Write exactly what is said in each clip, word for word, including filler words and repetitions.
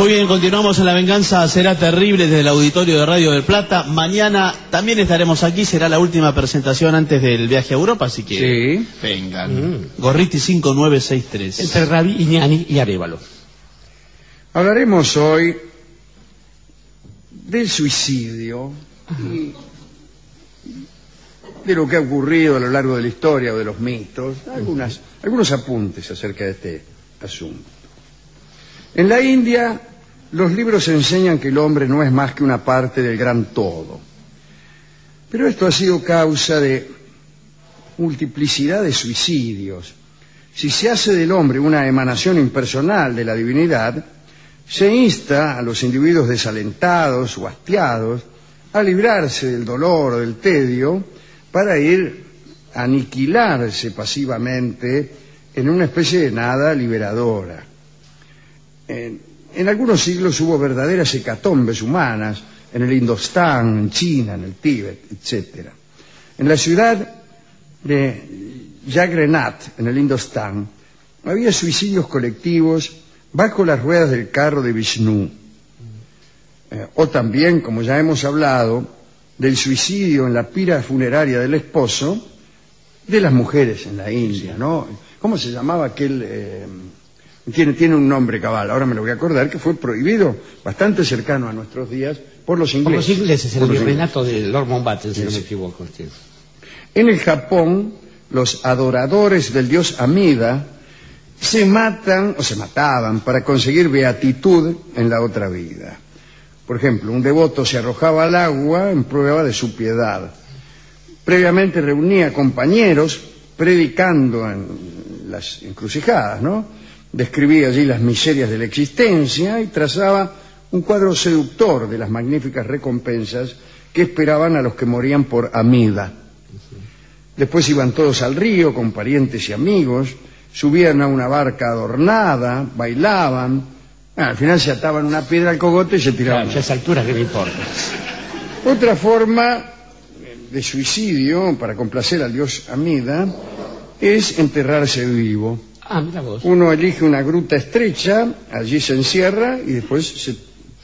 Muy bien, continuamos en La Venganza Será Terrible desde el auditorio de Radio del Plata. Mañana también estaremos aquí, será la última presentación antes del viaje a Europa, así que sí. vengan. Mm. Gorriti cinco nueve seis tres. Entre Rabi, Iñani y Arévalo. Hablaremos hoy del suicidio y de lo que ha ocurrido a lo largo de la historia o de los mitos, algunas, algunos apuntes acerca de este asunto. En la India, los libros enseñan que el hombre no es más que una parte del gran todo. Pero esto ha sido causa de multiplicidad de suicidios. Si se hace del hombre una emanación impersonal de la divinidad, se insta a los individuos desalentados o hastiados a librarse del dolor o del tedio para ir a aniquilarse pasivamente en una especie de nada liberadora. En, en algunos siglos hubo verdaderas hecatombes humanas en el Indostán, en China, en el Tíbet, etcétera. En la ciudad de Yagrenat, en el Indostán, había suicidios colectivos bajo las ruedas del carro de Vishnu. Eh, o también, como ya hemos hablado, del suicidio en la pira funeraria del esposo de las mujeres en la India, ¿no? ¿Cómo se llamaba aquel...? Eh, tiene, tiene un nombre cabal, ahora me lo voy a acordar, que fue prohibido bastante cercano a nuestros días por los ingleses. Por los ingleses, por el los virreinato de Lord Mountbatten, si sí, no me sí. equivoco. Sí. En el Japón, los adoradores del dios Amida se matan o se mataban para conseguir beatitud en la otra vida. Por ejemplo, un devoto se arrojaba al agua en prueba de su piedad. Previamente reunía compañeros predicando en las encrucijadas, ¿no? Describía allí las miserias de la existencia y trazaba un cuadro seductor de las magníficas recompensas que esperaban a los que morían por Amida. Después iban todos al río con parientes y amigos, subían a una barca adornada, bailaban, ah, al final se ataban una piedra al cogote y se tiraban. Claro, a esa altura que me importa. Otra forma de suicidio para complacer al dios Amida es enterrarse vivo. Ah, mira vos. Uno elige una gruta estrecha, allí se encierra y después se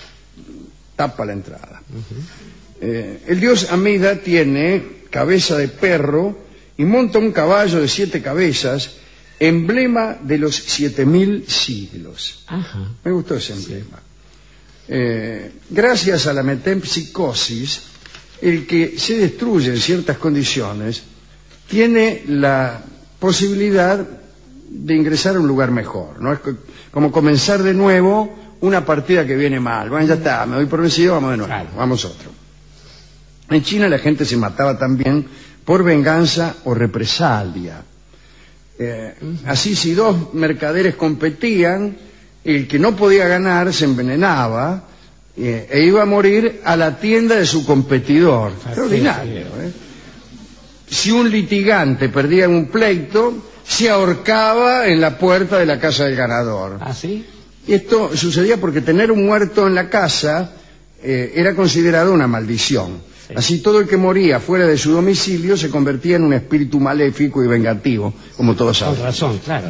tapa la entrada. Uh-huh. eh, el dios Amida tiene cabeza de perro y monta un caballo de siete cabezas, emblema de los siete mil siglos. Ajá. Me gustó ese emblema. Sí. Eh, gracias a la metempsicosis, el que se destruye en ciertas condiciones tiene la posibilidad de ingresar a un lugar mejor, ¿no? Es como comenzar de nuevo una partida que viene mal. Bueno, ya está, me doy por vencido, vamos de nuevo, claro. Vamos otro. En China la gente se mataba también por venganza o represalia. Eh, uh-huh. Así, si dos mercaderes competían, el que no podía ganar se envenenaba eh, e iba a morir a la tienda de su competidor. Extraordinario, ¿eh? Si un litigante perdía un pleito, se ahorcaba en la puerta de la casa del ganador. ¿Ah, sí? Y esto sucedía porque tener un muerto en la casa eh, era considerado una maldición. Sí. Así todo el que moría fuera de su domicilio se convertía en un espíritu maléfico y vengativo, como todos saben. Con razón, claro.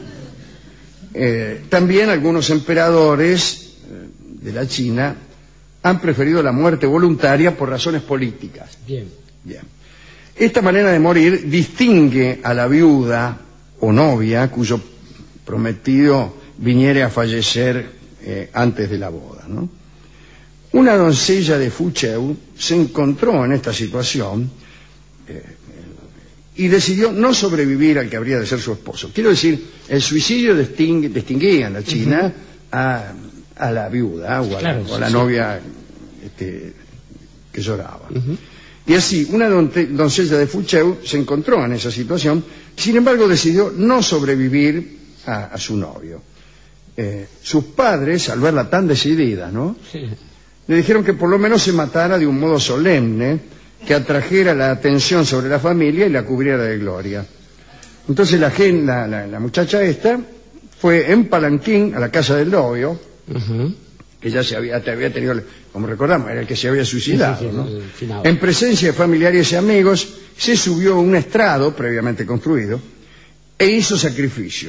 Eh, también algunos emperadores eh, de la China han preferido la muerte voluntaria por razones políticas. Bien. Bien. Esta manera de morir distingue a la viuda o novia cuyo prometido viniere a fallecer eh, antes de la boda, ¿no? Una doncella de Fucheu se encontró en esta situación eh, y decidió no sobrevivir al que habría de ser su esposo. Quiero decir, el suicidio distingue, distinguía en la China uh-huh. a, a la viuda o a, claro, la, o a la sí, novia este, que lloraba. Uh-huh. Y así, una doncella de Fucheu se encontró en esa situación, sin embargo decidió no sobrevivir a, a su novio. Eh, sus padres, al verla tan decidida, ¿no? Sí. Le dijeron que por lo menos se matara de un modo solemne, que atrajera la atención sobre la familia y la cubriera de gloria. Entonces la, la, la, la muchacha esta fue en palanquín a la casa del novio, uh-huh. que ya se había, te había tenido, como recordamos, era el que se había suicidado, sí, sí, sí, ¿no? En presencia de familiares y amigos, se subió a un estrado previamente construido e hizo sacrificios.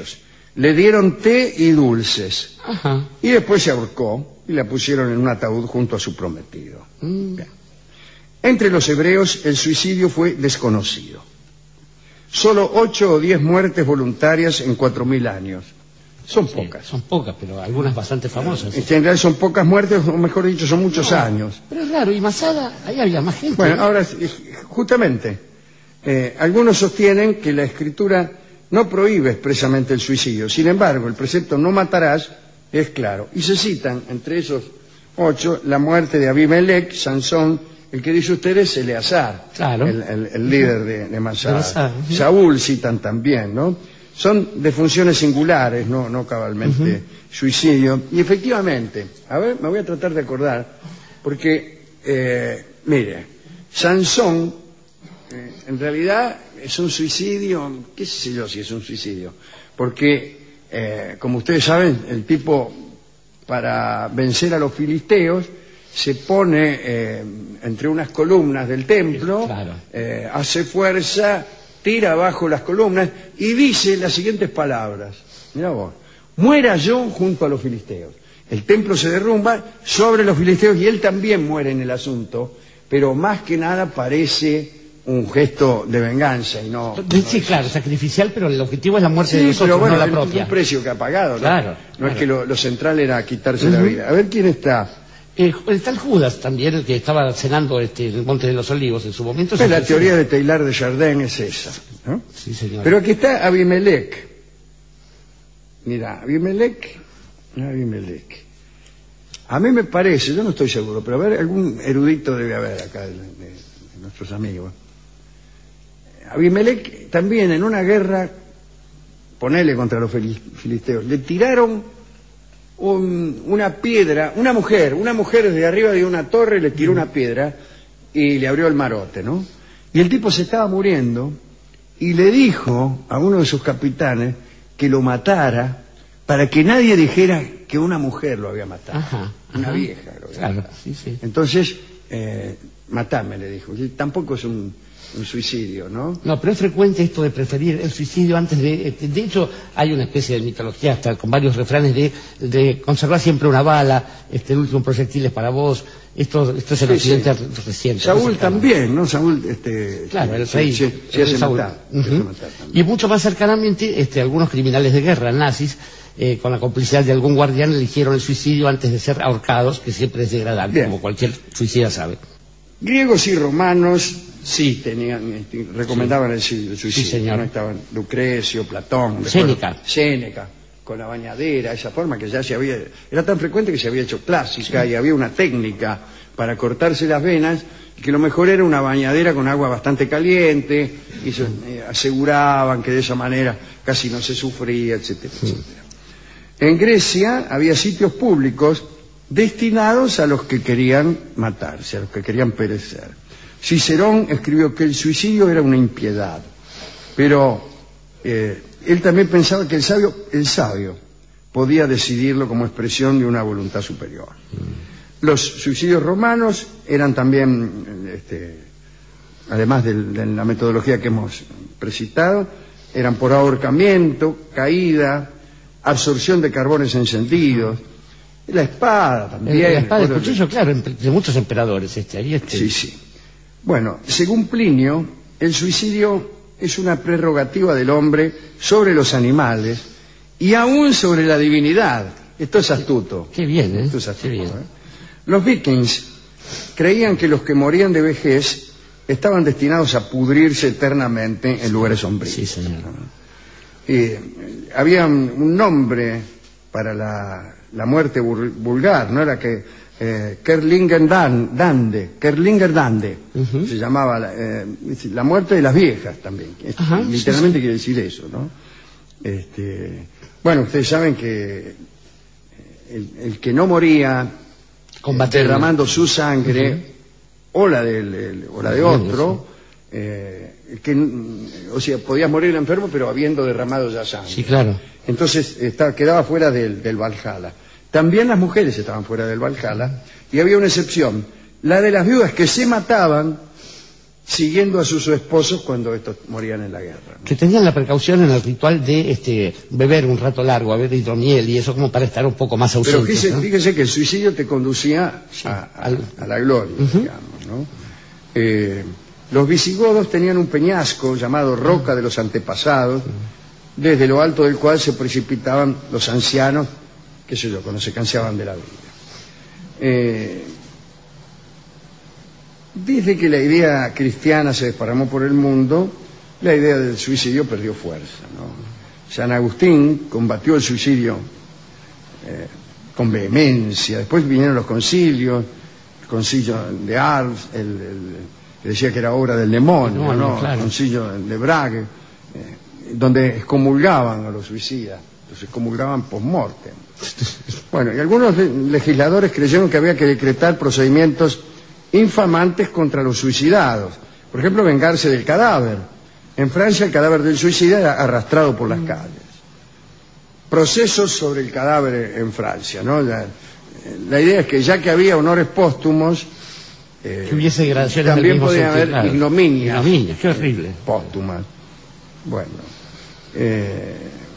le dieron té y dulces. Ajá. Y después se ahorcó y la pusieron en un ataúd junto a su prometido. Mm. Bien. Entre los hebreos el suicidio fue desconocido. Solo ocho o diez muertes voluntarias en cuatro mil años. Son Sí, pocas. son pocas, pero algunas bastante famosas. En general son pocas muertes, o mejor dicho, son muchos No, años. Pero es raro, y Masada, ahí había más gente. Bueno, ¿no? ahora, eh, justamente, eh, algunos sostienen que la Escritura no prohíbe expresamente el suicidio. Sin embargo, el precepto no matarás es claro. Y se citan, entre esos ocho, la muerte de Abimelech, Sansón, el que dice usted es Eleazar, Claro. el, el- el líder de, de Masada. De Masada, ujú. Saúl citan también, ¿no? Son defunciones singulares, no, no cabalmente suicidio. Y efectivamente, a ver, me voy a tratar de acordar, porque, eh, mire, Sansón, eh, en realidad es un suicidio, qué sé yo si es un suicidio, porque, eh, como ustedes saben, el tipo, para vencer a los filisteos, se pone eh, entre unas columnas del templo, Claro. eh, hace fuerza, tira abajo las columnas y dice las siguientes palabras. Mirá vos, muera yo junto a los filisteos. El templo se derrumba sobre los filisteos y él también muere en el asunto, pero más que nada parece un gesto de venganza y no... Sí, no claro, sacrificial, pero el objetivo es la muerte de Sí, nosotros, pero bueno, no la el- propia. un precio que ha pagado, ¿no? Claro, No claro. es que lo, lo central era quitarse la vida. A ver quién está. Eh, el tal Judas también, el que estaba cenando este, en el Monte de los Olivos en su momento. Pues se la ofreció- teoría de Teilhard de Chardin es esa, ¿no? Sí, señor. Pero aquí está Abimelech. Mira, Abimelech, Abimelech. A mí me parece, yo no estoy seguro, pero a ver, algún erudito debe haber acá de, de- de nuestros amigos. Abimelech también en una guerra, ponele contra los fili- filisteos, le tiraron un- una piedra, una mujer, una mujer desde arriba de una torre le tiró una piedra y le abrió el marote, ¿no? Y el tipo se estaba muriendo y le dijo a uno de sus capitanes que lo matara para que nadie dijera que una mujer lo había matado. Ajá, Una ajá. vieja lo había Claro, matado. sí, sí. Entonces, eh, matame, le dijo. Y tampoco es un, un suicidio, ¿no? No, pero es frecuente esto de preferir el suicidio antes de... De hecho, hay una especie de mitología hasta con varios refranes de, de conservar siempre una bala, este, el último proyectil es para vos. Esto, esto es el Sí, occidente sí. reciente. Saúl no es cercano. también, ¿no? Saúl, este... Claro, el se- rey. Se, el se rey hace Saúl. matar. se Ujú. hace matar también. Y mucho más cercanamente, este, algunos criminales de guerra nazis, eh, con la complicidad de algún guardián, eligieron el suicidio antes de ser ahorcados, que siempre es degradante, Bien. como cualquier suicida sabe. Griegos y romanos sí tenían, este, recomendaban el, su- el suicidio. Sí, señor. ¿no? Estaban Lucrecio, Platón, recuerdo, Séneca. Séneca, con la bañadera, esa forma que ya se había, era tan frecuente que se había hecho clásica y había una técnica para cortarse las venas, y que lo mejor era una bañadera con agua bastante caliente, y se, eh, aseguraban que de esa manera casi no se sufría, etcétera, etcétera. En Grecia había sitios públicos destinados a los que querían matarse, a los que querían perecer. Cicerón escribió que el suicidio era una impiedad, pero eh, él también pensaba que el sabio, el sabio podía decidirlo como expresión de una voluntad superior. Los suicidios romanos eran también, este, además de, de la metodología que hemos precitado, eran por ahorcamiento, caída, absorción de carbones encendidos, la espada también. Eh, la espada, el recuerdo- cuchillo, claro, empe- de muchos emperadores. Este, ahí este, Sí, sí. Bueno, según Plinio, el suicidio es una prerrogativa del hombre sobre los animales y aún sobre la divinidad. Esto es astuto. Qué bien, ¿eh? Esto es astuto, Qué bien. ¿eh? Los vikings creían que los que morían de vejez estaban destinados a pudrirse eternamente en lugares sombríos. Sí, señor. Eh, había un, un nombre para la, la muerte vul- vulgar, ¿no? Era que eh, Kerlinger Dan- Dande, Kerlinger Dande, Ujú. se llamaba la, eh, la muerte de las viejas también. Es- Ajá, literalmente quiere decir eso, ¿no? Este, bueno, ustedes saben que el, el que no moría Combatiendo. derramando su sangre o la del, el- o la de otro, eh, que, mm, o sea, podía morir enfermo pero habiendo derramado ya sangre. Sí, claro. Entonces estaba, quedaba fuera del, del Valhalla. También las mujeres estaban fuera del Valhalla y había una excepción, la de las viudas que se mataban siguiendo a sus esposos cuando estos morían en la guerra, ¿no? Que tenían la precaución en el ritual de este, beber un rato largo, beber hidromiel y eso como para estar un poco más ausentes. Pero fíjese, ¿no? fíjese que el suicidio te conducía sí, a, a, a la gloria, uh-huh. digamos, ¿no? Eh, los visigodos tenían un peñasco llamado Roca de los Antepasados, uh-huh. desde lo alto del cual se precipitaban los ancianos, qué sé yo, cuando se cansaban de la vida. Eh, Desde que la idea cristiana se desparramó por el mundo, la idea del suicidio perdió fuerza, ¿no? San Agustín combatió el suicidio eh, con vehemencia. Después vinieron los concilios, el concilio de Ars, el, el, que decía que era obra del demonio, no, no, ¿no? Claro. El concilio de Brague, eh, donde excomulgaban a los suicidas, los excomulgaban post-mortem. Bueno, y algunos legisladores creyeron que había que decretar procedimientos infamantes contra los suicidados. Por ejemplo, vengarse del cadáver. En Francia el cadáver del suicida era arrastrado por las calles. Procesos sobre el cadáver en Francia, ¿no? La, la idea es que ya que había honores póstumos, eh, que hubiese gradaciones también del mismo podía haber claro. ignominias. Ignominias, qué horrible. Eh, póstumas. Bueno. Eh,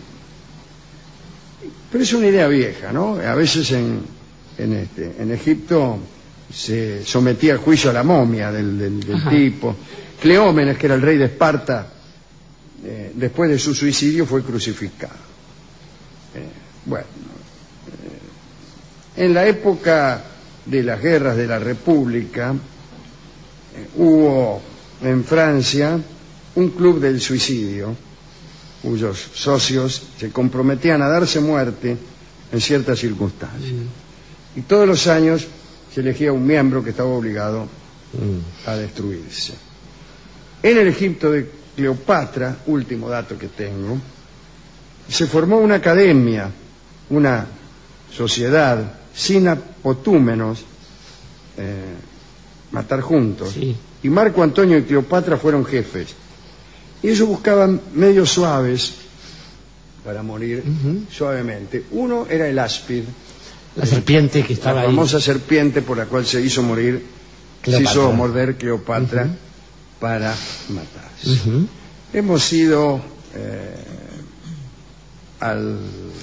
pero es una idea vieja, ¿no? A veces en, en, este, en Egipto se sometía al juicio a la momia del, del, del tipo. Cleómenes, que era el rey de Esparta, eh, después de su suicidio fue crucificado. Eh, bueno, eh, en la época de las guerras de la República eh, hubo en Francia un club del suicidio cuyos socios se comprometían a darse muerte en ciertas circunstancias. Mm. Y todos los años se elegía un miembro que estaba obligado mm. a destruirse. En el Egipto de Cleopatra, último dato que tengo, se formó una academia, una sociedad, sin apotúmenos, eh, matar juntos. Sí. Y Marco Antonio y Cleopatra fueron jefes. Y ellos buscaban medios suaves para morir uh-huh. suavemente. Uno era el áspid, la serpiente que estaba la famosa ahí. serpiente por la cual se hizo morir, Cleopatra. se hizo morder Cleopatra uh-huh. para matarse. Uh-huh. Hemos ido eh, al,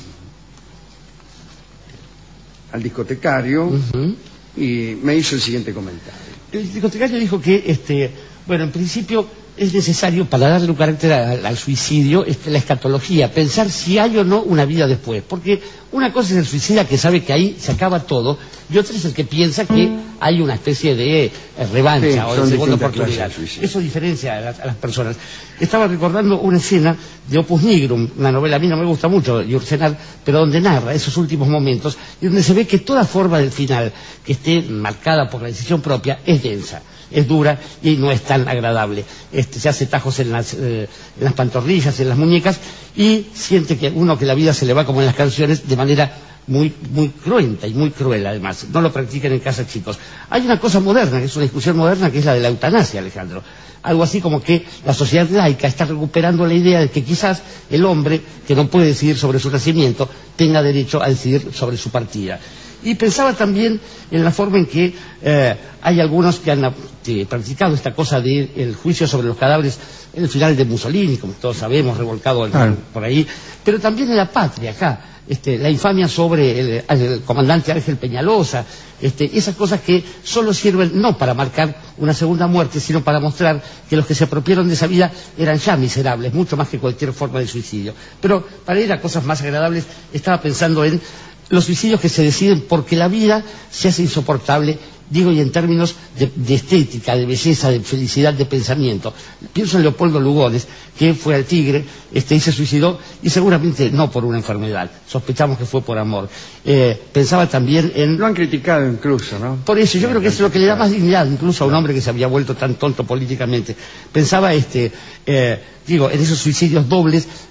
al discotecario uh-huh. y me hizo el siguiente comentario. El discotecario dijo que, este, bueno, en principio es necesario, para darle un carácter al, al suicidio, este, la escatología, pensar si hay o no una vida después. Porque una cosa es el suicida que sabe que ahí se acaba todo, y otra es el que piensa que hay una especie de eh, revancha sí, o de segunda oportunidad. Eso diferencia a las, a las personas. Estaba recordando una escena de Opus Nigrum, una novela a mí no me gusta mucho, Yourcenar, pero donde narra esos últimos momentos, y donde se ve que toda forma del final que esté marcada por la decisión propia es densa, es dura y no es tan agradable. Este, se hace tajos en las, eh, en las pantorrillas, en las muñecas, y siente que uno que la vida se le va como en las canciones de manera muy, muy cruenta y muy cruel además. No lo practiquen en casa, chicos. Hay una cosa moderna, que es una discusión moderna, que es la de la eutanasia, Alejandro. Algo así como que la sociedad laica está recuperando la idea de que quizás el hombre, que no puede decidir sobre su nacimiento, tenga derecho a decidir sobre su partida. Y pensaba también en la forma en que eh, hay algunos que han eh, practicado esta cosa del juicio sobre los cadáveres en el final de Mussolini, como todos sabemos, revolcado el, ah. por ahí, pero también en la patria, acá, este, la infamia sobre el, el comandante Ángel Peñalosa, este, esas cosas que solo sirven no para marcar una segunda muerte, sino para mostrar que los que se apropiaron de esa vida eran ya miserables, mucho más que cualquier forma de suicidio. Pero para ir a cosas más agradables, estaba pensando en los suicidios que se deciden porque la vida se hace insoportable, digo, y en términos de, de estética, de belleza, de felicidad, de pensamiento. Pienso en Leopoldo Lugones, que fue al Tigre este, y se suicidó, y seguramente no por una enfermedad, sospechamos que fue por amor. Eh, pensaba también en... Lo han criticado incluso, ¿no? Por eso, yo creo que es lo que le da más dignidad, incluso a un hombre que se había vuelto tan tonto políticamente. Pensaba, este, eh, digo, en esos suicidios dobles,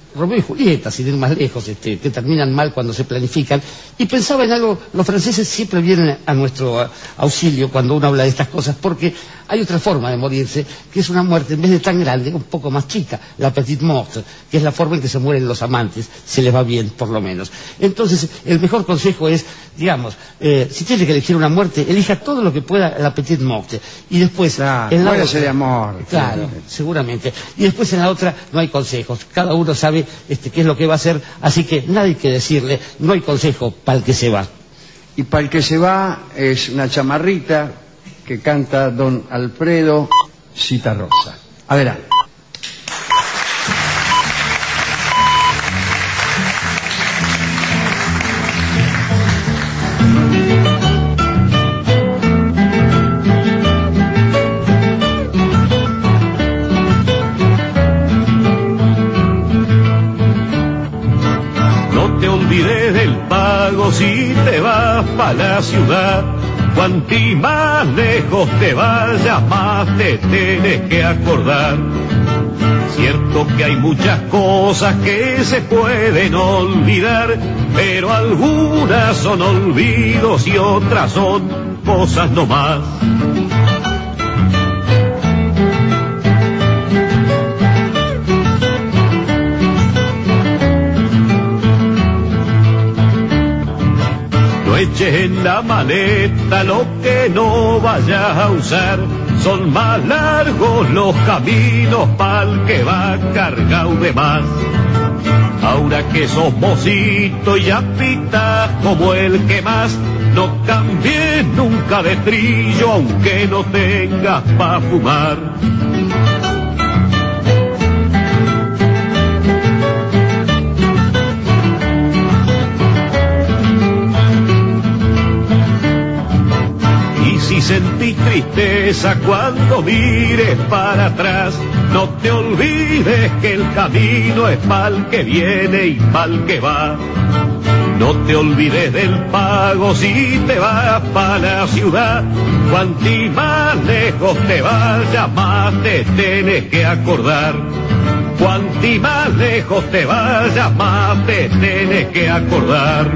Romeo y Julieta, sin ir más lejos, este, que terminan mal cuando se planifican, y pensaba en algo. Los franceses siempre vienen a nuestro a, auxilio cuando uno habla de estas cosas, porque hay otra forma de morirse, que es una muerte, en vez de tan grande, un poco más chica, la petite mort, que es la forma en que se mueren los amantes, se les va bien, por lo menos. Entonces, el mejor consejo es, digamos, eh, si tiene que elegir una muerte, elija todo lo que pueda la petite mort, y después... Claro, en la muérase otra, de amor. Claro, seguramente. Y después en la otra no hay consejos, cada uno sabe este, qué es lo que va a hacer, así que nada hay que decirle, no hay consejo para el que se va. Y para el que se va es una chamarrita que canta don Alfredo Citarrosa. Adelante. Si te vas pa' la ciudad, cuanti más lejos te vayas, más te tienes que acordar. Cierto que hay muchas cosas que se pueden olvidar, pero algunas son olvidos y otras son cosas nomás. Eches en la maleta lo que no vayas a usar, son más largos los caminos pa'l que va cargado de más. Ahora que sos mocito y ya pitas como el que más, no cambies nunca de trillo aunque no tengas pa' fumar. Si sentís tristeza cuando mires para atrás, no te olvides que el camino es pa'l que viene y pa'l que va. No te olvides del pago si te vas pa' la ciudad, cuanti más lejos te vayas, más te tienes que acordar. Cuanti más lejos te vayas, más te tienes que acordar.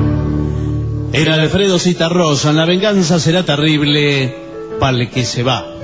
Era Alfredo Citarrosa, La venganza será terrible para el que se va.